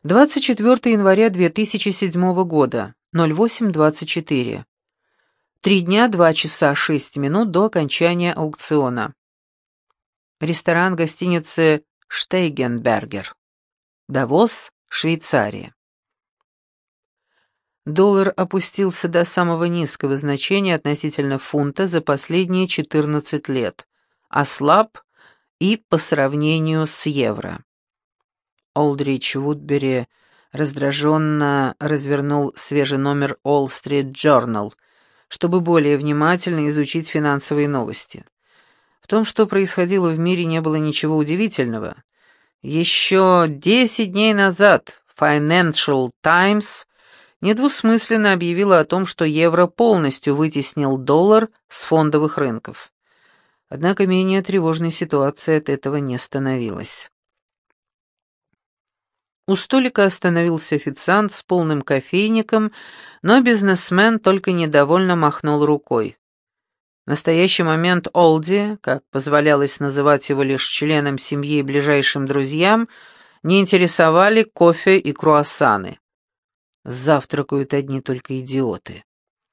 24 января 2007 года, 08:24. 3 дня, 2 часа 6 минут до окончания аукциона. Ресторан гостиницы «Штейгенбергер». Давос, Швейцария. Доллар опустился до самого низкого значения относительно фунта за последние 14 лет, ослаб и по сравнению с евро. Олдрич Вудбери раздраженно развернул свежий номер Wall Street Journal, чтобы более внимательно изучить финансовые новости. В том, что происходило в мире, не было ничего удивительного. Еще 10 дней назад Financial Times недвусмысленно объявила о том, что евро полностью вытеснил доллар с фондовых рынков. Однако менее тревожной ситуация от этого не становилась. У столика остановился официант с полным кофейником, но бизнесмен только недовольно махнул рукой. В настоящий момент Олди, как позволялось называть его лишь членам семьи и ближайшим друзьям, не интересовали кофе и круассаны. Завтракают одни только идиоты.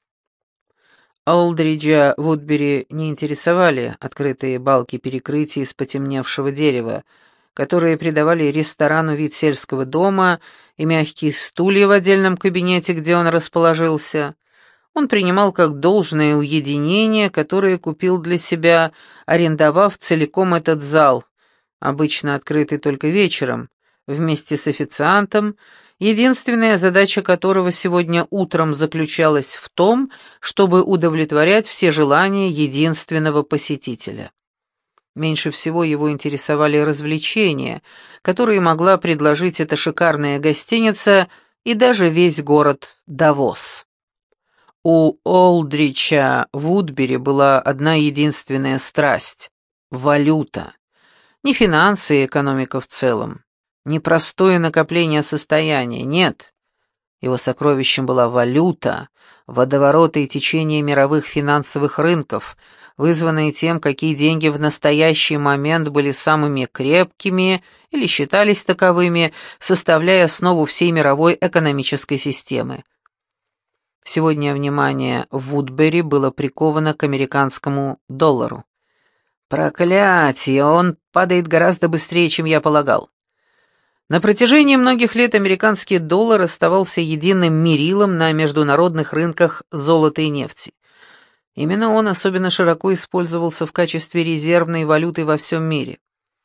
Олдриджа Вудбери не интересовали открытые балки перекрытий из потемневшего дерева, которые придавали ресторану вид сельского дома, и мягкие стулья в отдельном кабинете, где он расположился. Он принимал как должное уединение, которое купил для себя, арендовав целиком этот зал, обычно открытый только вечером, вместе с официантом, единственная задача которого сегодня утром заключалась в том, чтобы удовлетворять все желания единственного посетителя. Меньше всего его интересовали развлечения, которые могла предложить эта шикарная гостиница и даже весь город Давос. У Олдрича Вудбери была одна единственная страсть — валюта. Не финансы и экономика в целом, не простое накопление состояния, нет. Его сокровищем была валюта, водовороты и течение мировых финансовых рынков, вызванные тем, какие деньги в настоящий момент были самыми крепкими или считались таковыми, составляя основу всей мировой экономической системы. Сегодня внимание Вудбери было приковано к американскому доллару. Проклятие, он падает гораздо быстрее, чем я полагал. На протяжении многих лет американский доллар оставался единым мерилом на международных рынках золота и нефти. Именно он особенно широко использовался в качестве резервной валюты во всем мире.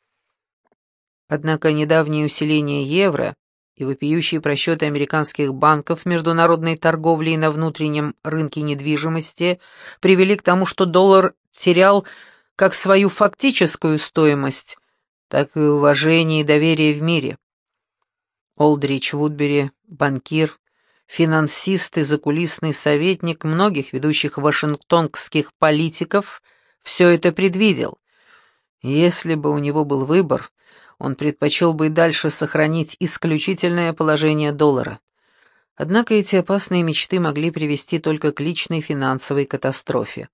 Однако недавнее усиление евро и вопиющие просчеты американских банков в международной торговле и на внутреннем рынке недвижимости привели к тому, что доллар терял как свою фактическую стоимость, так и уважение и доверие в мире. Олдрич Вудбери, банкир, финансист и закулисный советник многих ведущих вашингтонских политиков, все это предвидел. Если бы у него был выбор, он предпочел бы и дальше сохранить исключительное положение доллара. Однако эти опасные мечты могли привести только к личной финансовой катастрофе.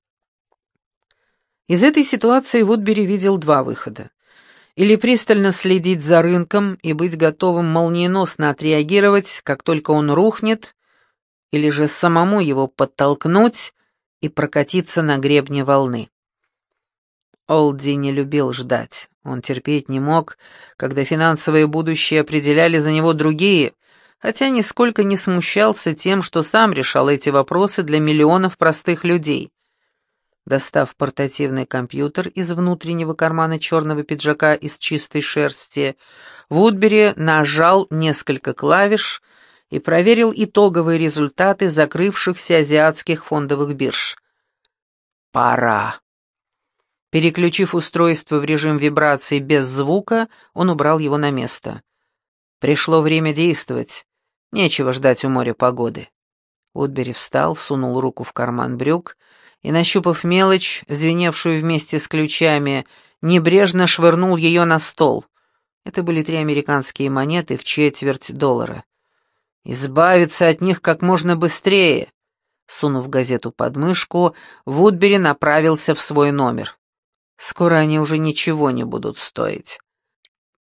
Из этой ситуации Вудбери видел два выхода. Или пристально следить за рынком и быть готовым молниеносно отреагировать, как только он рухнет, или же самому его подтолкнуть и прокатиться на гребне волны. Олди не любил ждать. Он терпеть не мог, когда финансовое будущее определяли за него другие, хотя нисколько не смущался тем, что сам решал эти вопросы для миллионов простых людей. Достав портативный компьютер из внутреннего кармана черного пиджака из чистой шерсти, Вудбери нажал несколько клавиш и проверил итоговые результаты закрывшихся азиатских фондовых бирж. Пора. Переключив устройство в режим вибрации без звука, он убрал его на место. Пришло время действовать. Нечего ждать у моря погоды. Вудбери встал, сунул руку в карман брюк и, нащупав мелочь, звеневшую вместе с ключами, небрежно швырнул ее на стол. Это были 3 американские монеты в четверть доллара. Избавиться от них как можно быстрее. Сунув газету под мышку, Вудбери направился в свой номер. Скоро они уже ничего не будут стоить.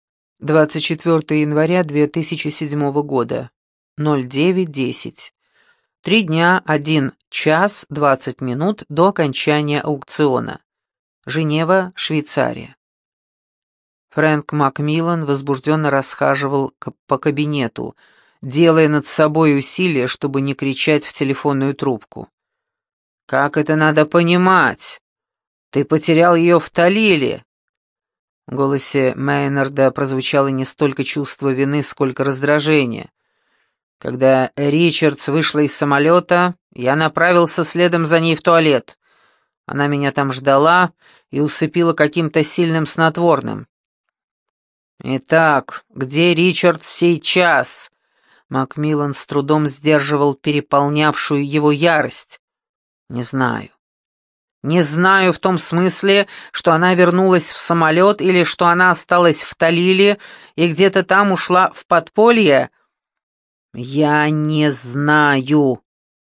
24 января 2007 года. 09:10. 3 дня, 1 час, 20 минут до окончания аукциона. Женева, Швейцария. Фрэнк Макмиллан возбужденно расхаживал по кабинету, делая над собой усилия, чтобы не кричать в телефонную трубку. «Как это надо понимать? Ты потерял ее в Талиле!» В голосе Мейнарда прозвучало не столько чувство вины, сколько раздражение. Когда Ричардс вышла из самолета, я направился следом за ней в туалет. Она меня там ждала и усыпила каким-то сильным снотворным. «Итак, где Ричардс сейчас?» Макмиллан с трудом сдерживал переполнявшую его ярость. «Не знаю. Не знаю в том смысле, что она вернулась в самолет или что она осталась в Талиле и где-то там ушла в подполье. Я не знаю».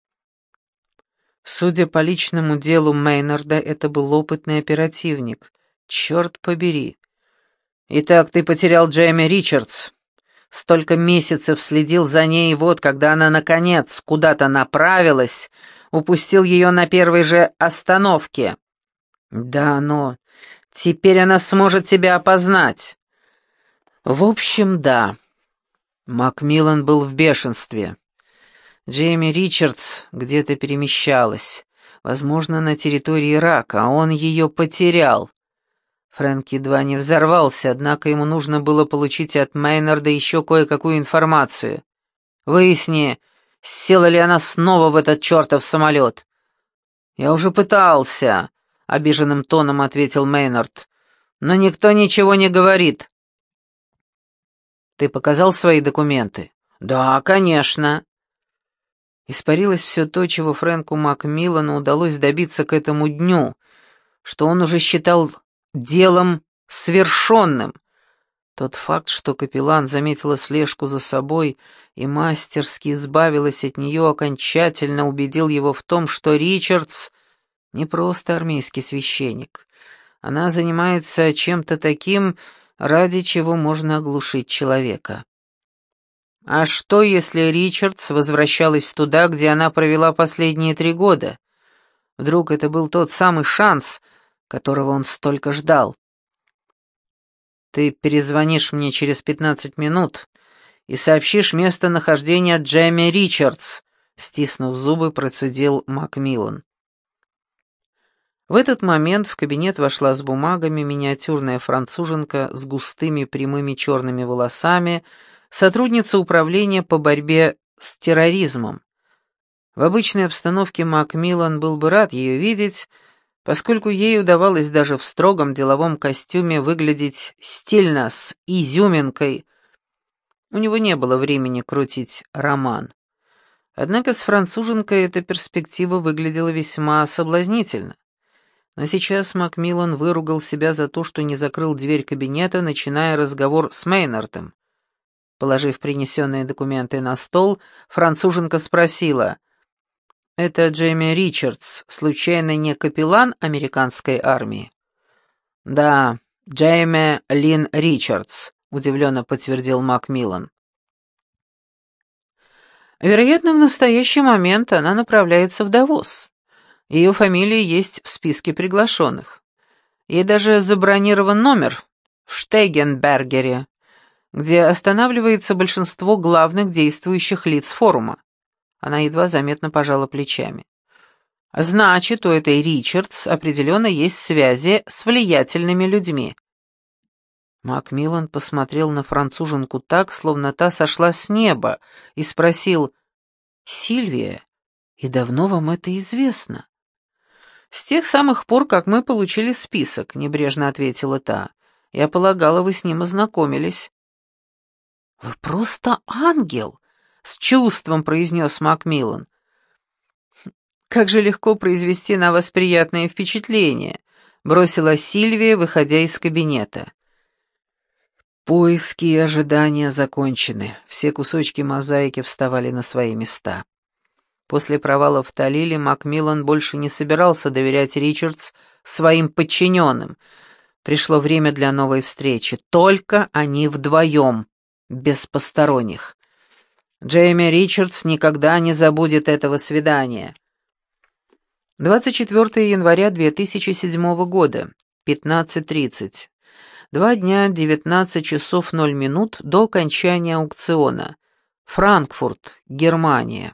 Судя по личному делу Мейнарда, это был опытный оперативник. Черт побери. «Итак, ты потерял Джейми Ричардс. Столько месяцев следил за ней, и вот, когда она, наконец, куда-то направилась, упустил ее на первой же остановке. Да, но теперь она сможет тебя опознать». В общем, да. Макмиллан был в бешенстве. Джейми Ричардс где-то перемещалась, возможно, на территории Ирака, а он ее потерял. Фрэнк едва не взорвался, однако ему нужно было получить от Мейнарда еще кое-какую информацию. «Выясни, села ли она снова в этот чертов самолет». «Я уже пытался», — обиженным тоном ответил Мейнард, — «но никто ничего не говорит». «Ты показал свои документы?» «Да, конечно». Испарилось все то, чего Фрэнку Макмиллану удалось добиться к этому дню, что он уже считал делом свершенным. Тот факт, что капеллан заметила слежку за собой и мастерски избавилась от нее, окончательно убедил его в том, что Ричардс не просто армейский священник. Она занимается чем-то таким, ради чего можно оглушить человека. А что, если Ричардс возвращалась туда, где она провела последние 3 года? Вдруг это был тот самый шанс, которого он столько ждал. «Ты перезвонишь мне через 15 минут и сообщишь местонахождение Джейми Ричардс», стиснув зубы, процедил Макмиллан. В этот момент в кабинет вошла с бумагами миниатюрная француженка с густыми прямыми черными волосами, сотрудница управления по борьбе с терроризмом. В обычной обстановке Макмиллан был бы рад ее видеть, поскольку ей удавалось даже в строгом деловом костюме выглядеть стильно, с изюминкой. У него не было времени крутить роман. Однако с француженкой эта перспектива выглядела весьма соблазнительно. Но сейчас Макмиллан выругал себя за то, что не закрыл дверь кабинета, начиная разговор с Мейнардом. Положив принесенные документы на стол, француженка спросила: «Это Джейми Ричардс, случайно не капеллан американской армии?» «Да, Джейми Лин Ричардс», — удивленно подтвердил Макмиллан. «Вероятно, в настоящий момент она направляется в Давос. Ее фамилия есть в списке приглашенных. Ей даже забронирован номер в Штегенбергере, где останавливается большинство главных действующих лиц форума». Она едва заметно пожала плечами. «Значит, у этой Ричардс определенно есть связи с влиятельными людьми». Макмиллан посмотрел на француженку так, словно та сошла с неба, и спросил: «Сильвия, и давно вам это известно?» «С тех самых пор, как мы получили список», — небрежно ответила та. «Я полагала, вы с ним ознакомились». «Вы просто ангел!» — с чувством произнес Макмиллан. «Как же легко произвести на вас приятное впечатление», — бросила Сильвия, выходя из кабинета. Поиски и ожидания закончены. Все кусочки мозаики вставали на свои места. После провала в Талиле Макмиллан больше не собирался доверять Ричардс своим подчиненным, Пришло время для новой встречи. Только они вдвоем, без посторонних. Джейми Ричардс никогда не забудет этого свидания. 24 января 2007 года, 15:30. 2 дня, 19 часов 0 минут до окончания аукциона. Франкфурт, Германия.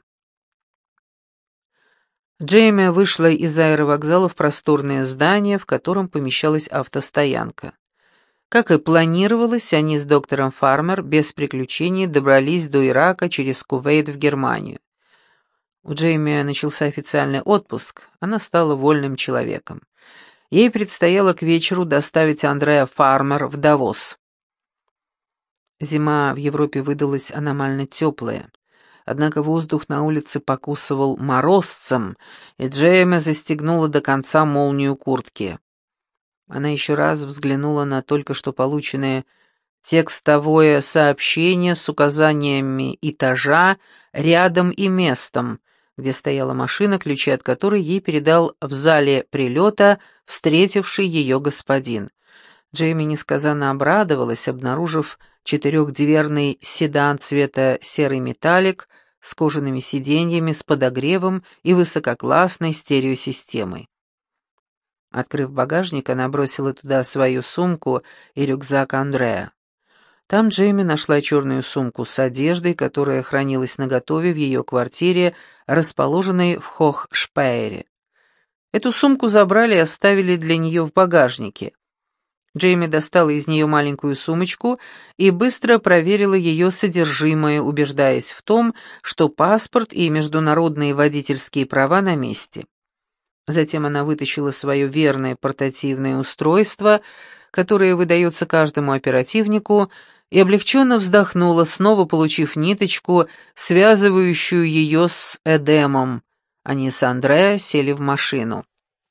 Джейми вышла из аэровокзала в просторное здание, в котором помещалась автостоянка. Как и планировалось, они с доктором Фармер без приключений добрались до Ирака через Кувейт в Германию. У Джейми начался официальный отпуск, она стала вольным человеком. Ей предстояло к вечеру доставить Андреа Фармер в Давос. Зима в Европе выдалась аномально теплая. Однако воздух на улице покусывал морозцем, и Джейми застегнула до конца молнию куртки. Она еще раз взглянула на только что полученное текстовое сообщение с указаниями этажа, рядом и местом, где стояла машина, ключи от которой ей передал в зале прилета встретивший ее господин. Джейми несказанно обрадовалась, обнаружив четырехдверный седан цвета серый металлик с кожаными сиденьями, с подогревом и высококлассной стереосистемой. Открыв багажник, она бросила туда свою сумку и рюкзак Андреа. Там Джейми нашла черную сумку с одеждой, которая хранилась наготове в ее квартире, расположенной в Хохшпейере. Эту сумку забрали и оставили для нее в багажнике. Джейми достала из нее маленькую сумочку и быстро проверила ее содержимое, убеждаясь в том, что паспорт и международные водительские права на месте. Затем она вытащила свое верное портативное устройство, которое выдается каждому оперативнику, и облегченно вздохнула, снова получив ниточку, связывающую ее с Эдемом. Они с Андреа сели в машину.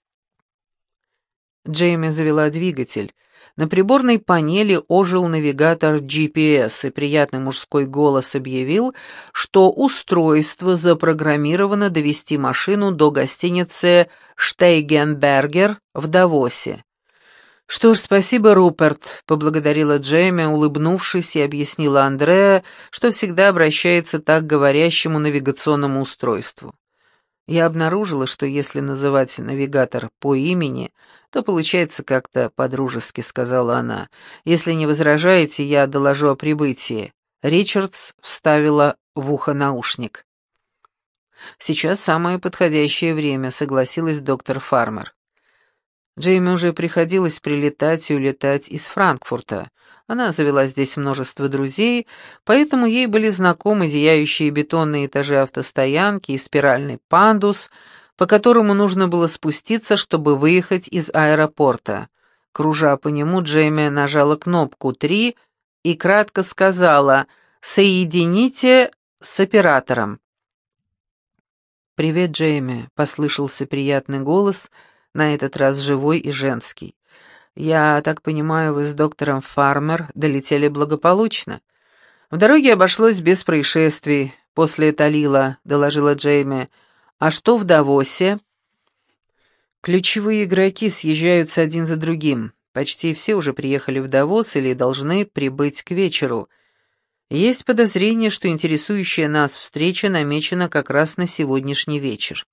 Джейми завела двигатель. На приборной панели ожил навигатор GPS, и приятный мужской голос объявил, что устройство запрограммировано довести машину до гостиницы «Штейгенбергер» в Давосе. «Что ж, спасибо, Руперт», — поблагодарила Джейми, улыбнувшись, и объяснила Андреа, что всегда обращается так к говорящему навигационному устройству. Я обнаружила, что если называть навигатор по имени, то получается как-то по-дружески, сказала она. Если не возражаете, я доложу о прибытии. Ричардс вставила в ухо наушник. Сейчас самое подходящее время, согласилась доктор Фармер. Джейми уже приходилось прилетать и улетать из Франкфурта. Она завела здесь множество друзей, поэтому ей были знакомы зияющие бетонные этажи автостоянки и спиральный пандус, по которому нужно было спуститься, чтобы выехать из аэропорта. Кружа по нему, Джейми нажала кнопку 3 и кратко сказала «Соедините с оператором». «Привет, Джейми», — послышался приятный голос, на этот раз живой и женский. «Я так понимаю, вы с доктором Фармер долетели благополучно?» «В дороге обошлось без происшествий, после Талила», — доложила Джейми. «А что в Давосе?» «Ключевые игроки съезжаются один за другим. Почти все уже приехали в Давос или должны прибыть к вечеру. Есть подозрение, что интересующая нас встреча намечена как раз на сегодняшний вечер».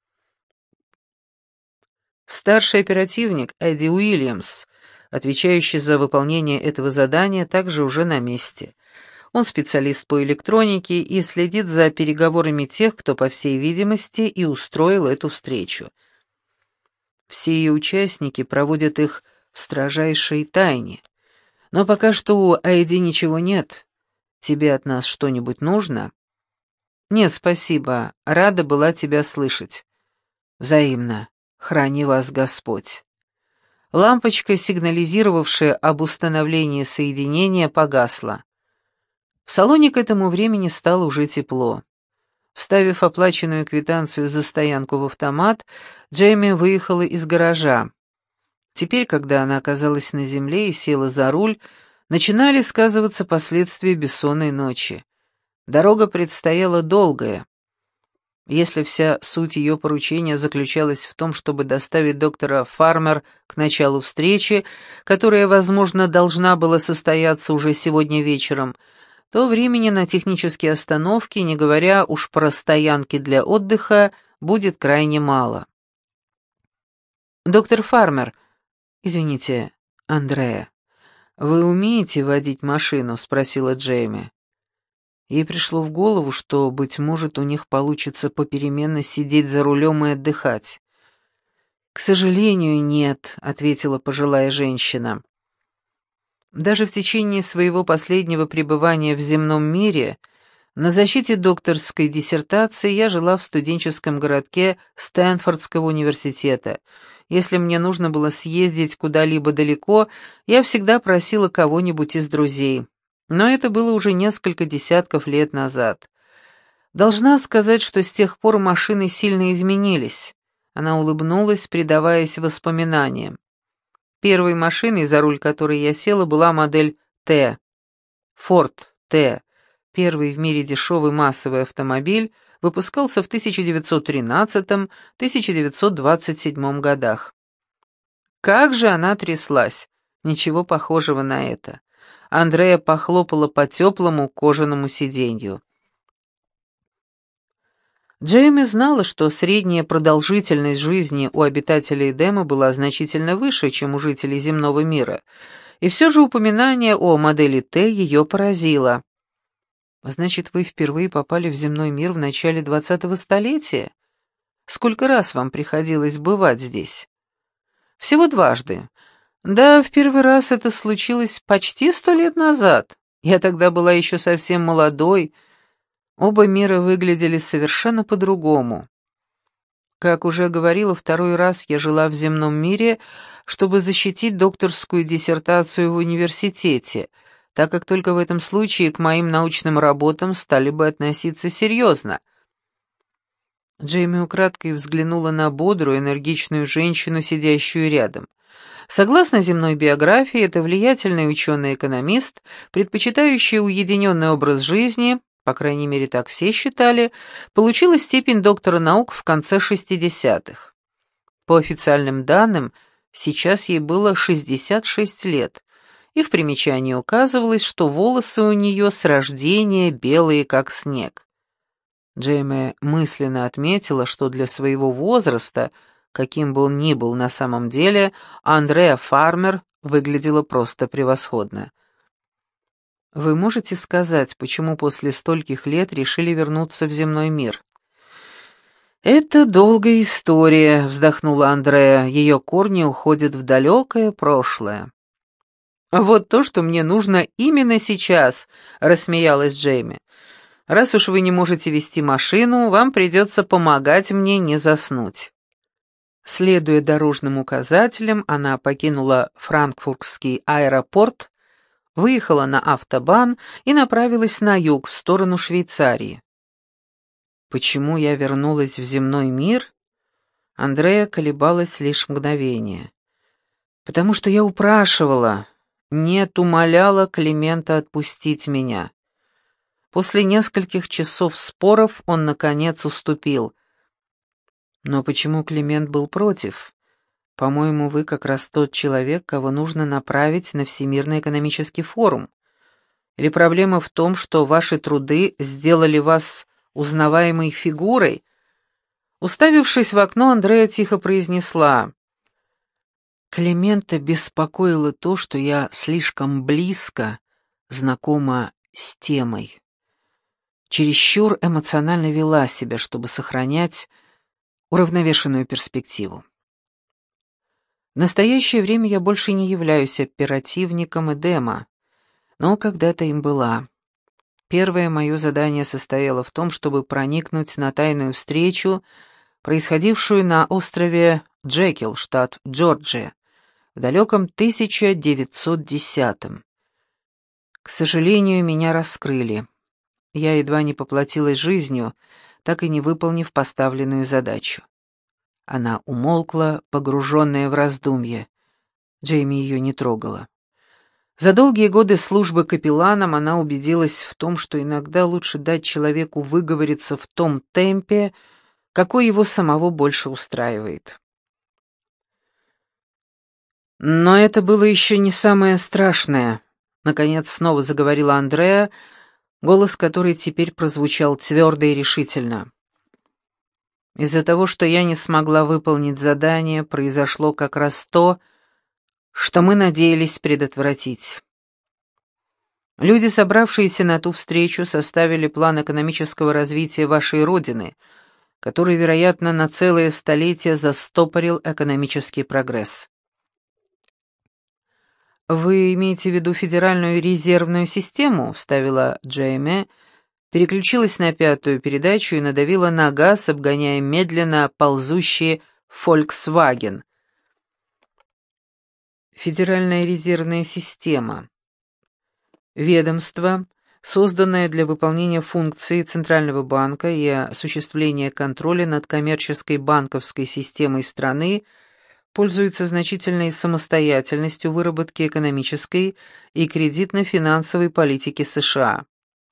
Старший оперативник Эдди Уильямс, отвечающий за выполнение этого задания, также уже на месте. Он специалист по электронике и следит за переговорами тех, кто, по всей видимости, и устроил эту встречу. Все ее участники проводят их в строжайшей тайне. Но пока что у Эдди ничего нет. Тебе от нас что-нибудь нужно? Нет, спасибо. Рада была тебя слышать. Взаимно. Храни вас Господь. Лампочка, сигнализировавшая об установлении соединения, погасла. В салоне к этому времени стало уже тепло. Вставив оплаченную квитанцию за стоянку в автомат, Джейми выехала из гаража. Теперь, когда она оказалась на земле и села за руль, начинали сказываться последствия бессонной ночи. Дорога предстояла долгая. Если вся суть ее поручения заключалась в том, чтобы доставить доктора Фармер к началу встречи, которая, возможно, должна была состояться уже сегодня вечером, то времени на технические остановки, не говоря уж про стоянки для отдыха, будет крайне мало. «Доктор Фармер, извините, Андреа, вы умеете водить машину?» — спросила Джейми. Ей пришло в голову, что, быть может, у них получится попеременно сидеть за рулем и отдыхать. «К сожалению, нет», — ответила пожилая женщина. Даже в течение своего последнего пребывания в земном мире на защите докторской диссертации я жила в студенческом городке Стэнфордского университета. Если мне нужно было съездить куда-либо далеко, я всегда просила кого-нибудь из друзей. Но это было уже несколько десятков лет назад. Должна сказать, что с тех пор машины сильно изменились. Она улыбнулась, предаваясь воспоминаниям. Первой машиной, за руль которой я села, была модель Т. Форд Т. Первый в мире дешевый массовый автомобиль, выпускался в 1913-1927 годах. Как же она тряслась! Ничего похожего на это. Андреа похлопала по теплому кожаному сиденью. Джейми знала, что средняя продолжительность жизни у обитателей Эдема была значительно выше, чем у жителей земного мира, и все же упоминание о модели Т ее поразило. «Значит, вы впервые попали в земной мир в начале 20-го столетия? Сколько раз вам приходилось бывать здесь?» «Всего дважды. Да, в первый раз это случилось почти 100 лет назад. Я тогда была еще совсем молодой. Оба мира выглядели совершенно по-другому. Как уже говорила, второй раз я жила в земном мире, чтобы защитить докторскую диссертацию в университете, так как только в этом случае к моим научным работам стали бы относиться серьезно». Джейми украдкой взглянула на бодрую, энергичную женщину, сидящую рядом. Согласно земной биографии, это влиятельный ученый-экономист, предпочитающий уединенный образ жизни, по крайней мере так все считали, получила степень доктора наук в конце 60-х. По официальным данным, сейчас ей было 66 лет, и в примечании указывалось, что волосы у нее с рождения белые, как снег. Джейми мысленно отметила, что для своего возраста, каким бы он ни был на самом деле, Андреа Фармер выглядела просто превосходно. «Вы можете сказать, почему после стольких лет решили вернуться в земной мир?» «Это долгая история», — вздохнула Андреа, — «ее корни уходят в далекое прошлое». «Вот то, что мне нужно именно сейчас», — рассмеялась Джейми. «Раз уж вы не можете вести машину, вам придется помогать мне не заснуть». Следуя дорожным указателям, она покинула Франкфуртский аэропорт, выехала на автобан и направилась на юг, в сторону Швейцарии. Почему я вернулась в земной мир? Андреа колебалась лишь мгновение. Потому что я упрашивала, нет, умоляла Климента отпустить меня. После нескольких часов споров он, наконец, уступил. Но почему Климент был против? По-моему, вы как раз тот человек, кого нужно направить на Всемирный экономический форум. Или проблема в том, что ваши труды сделали вас узнаваемой фигурой? Уставившись в окно, Андреа тихо произнесла: «Климента беспокоило то, что я слишком близко знакома с темой. Чересчур эмоционально вела себя, чтобы сохранять уравновешенную перспективу. В настоящее время я больше не являюсь оперативником Эдема, но когда-то им была. Первое мое задание состояло в том, чтобы проникнуть на тайную встречу, происходившую на острове Джекил, штат Джорджия, в далеком 1910-м. К сожалению, меня раскрыли. Я едва не поплатилась жизнью, так и не выполнив поставленную задачу. Она умолкла, погруженная в раздумье. Джейми ее не трогала. За долгие годы службы капелланом она убедилась в том, что иногда лучше дать человеку выговориться в том темпе, какой его самого больше устраивает. Но это было еще не самое страшное. Наконец снова заговорила Андреа, голос которой теперь прозвучал твердо и решительно. Из-за того, что я не смогла выполнить задание, произошло как раз то, что мы надеялись предотвратить. Люди, собравшиеся на ту встречу, составили план экономического развития вашей Родины, который, вероятно, на целое столетие застопорил экономический прогресс. «Вы имеете в виду Федеральную резервную систему?» — вставила Джейми, переключилась на пятую передачу и надавила на газ, обгоняя медленно ползущий Volkswagen. Федеральная резервная система. Ведомство, созданное для выполнения функций Центрального банка и осуществления контроля над коммерческой банковской системой страны, пользуется значительной самостоятельностью в выработке экономической и кредитно-финансовой политики США.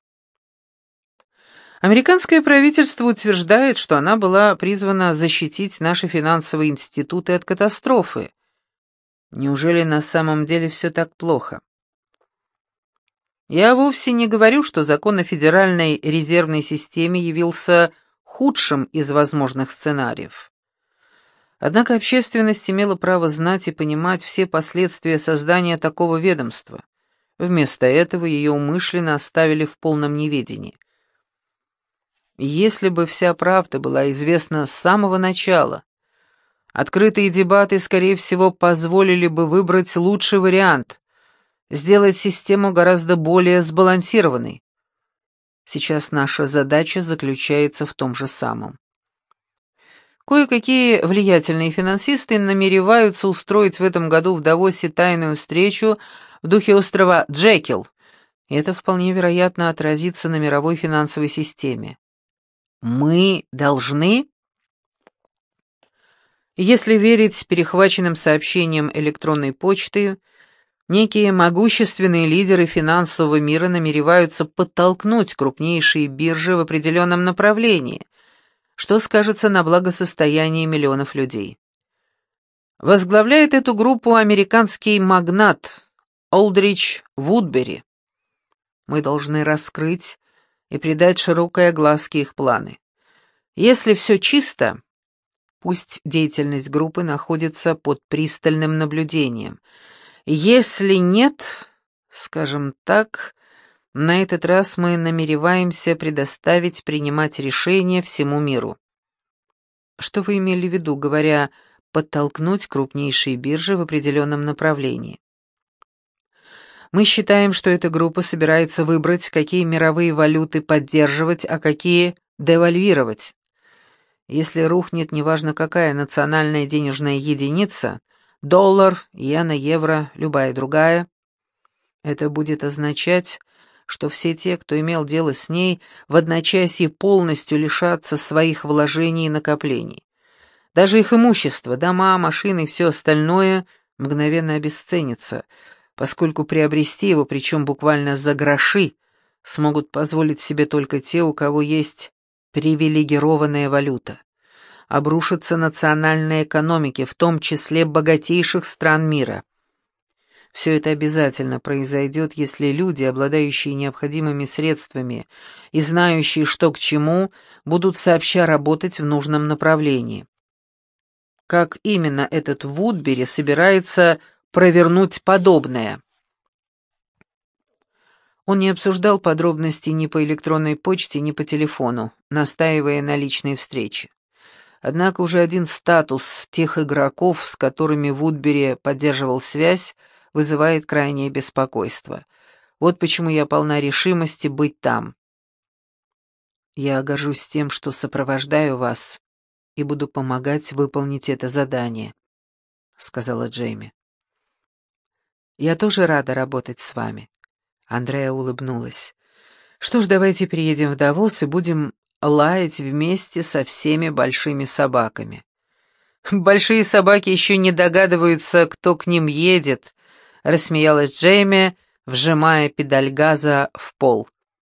Американское правительство утверждает, что она была призвана защитить наши финансовые институты от катастрофы. Неужели на самом деле все так плохо? Я вовсе не говорю, что закон о Федеральной резервной системе явился худшим из возможных сценариев. Однако общественность имела право знать и понимать все последствия создания такого ведомства. Вместо этого ее умышленно оставили в полном неведении. Если бы вся правда была известна с самого начала, открытые дебаты, скорее всего, позволили бы выбрать лучший вариант, сделать систему гораздо более сбалансированной. Сейчас наша задача заключается в том же самом. Кое-какие влиятельные финансисты намереваются устроить в этом году в Давосе тайную встречу в духе острова Джекил, и это вполне вероятно отразится на мировой финансовой системе. Мы должны? Если верить перехваченным сообщениям электронной почты, некие могущественные лидеры финансового мира намереваются подтолкнуть крупнейшие биржи в определенном направлении, что скажется на благосостоянии миллионов людей. Возглавляет эту группу американский магнат Олдрич Вудбери. Мы должны раскрыть и придать широкой огласке их планы. Если все чисто, пусть деятельность группы находится под пристальным наблюдением. Если нет, скажем так, на этот раз мы намереваемся предоставить принимать решения всему миру. Что вы имели в виду, говоря «подтолкнуть крупнейшие биржи в определенном направлении»? Мы считаем, что эта группа собирается выбрать, какие мировые валюты поддерживать, а какие девальвировать. Если рухнет неважно какая национальная денежная единица, доллар, иена, евро, любая другая, это будет означать, что все те, кто имел дело с ней, в одночасье полностью лишатся своих вложений и накоплений. Даже их имущество, дома, машины и все остальное мгновенно обесценится, поскольку приобрести его, причем буквально за гроши, смогут позволить себе только те, у кого есть привилегированная валюта. Обрушатся национальные экономики, в том числе богатейших стран мира. Все это обязательно произойдет, если люди, обладающие необходимыми средствами и знающие, что к чему, будут сообща работать в нужном направлении. Как именно этот Вудбери собирается провернуть подобное? Он не обсуждал подробности ни по электронной почте, ни по телефону, настаивая на личной встрече. Однако уже один статус тех игроков, с которыми Вудбери поддерживал связь, вызывает крайнее беспокойство. Вот почему я полна решимости быть там. Я горжусь тем, что сопровождаю вас и буду помогать выполнить это задание, сказала Джейми. Я тоже рада работать с вами. Андреа улыбнулась. Что ж, давайте приедем в Давос и будем лаять вместе со всеми большими собаками. Большие собаки еще не догадываются, кто к ним едет, рассмеялась Джейми, вжимая педаль газа в пол.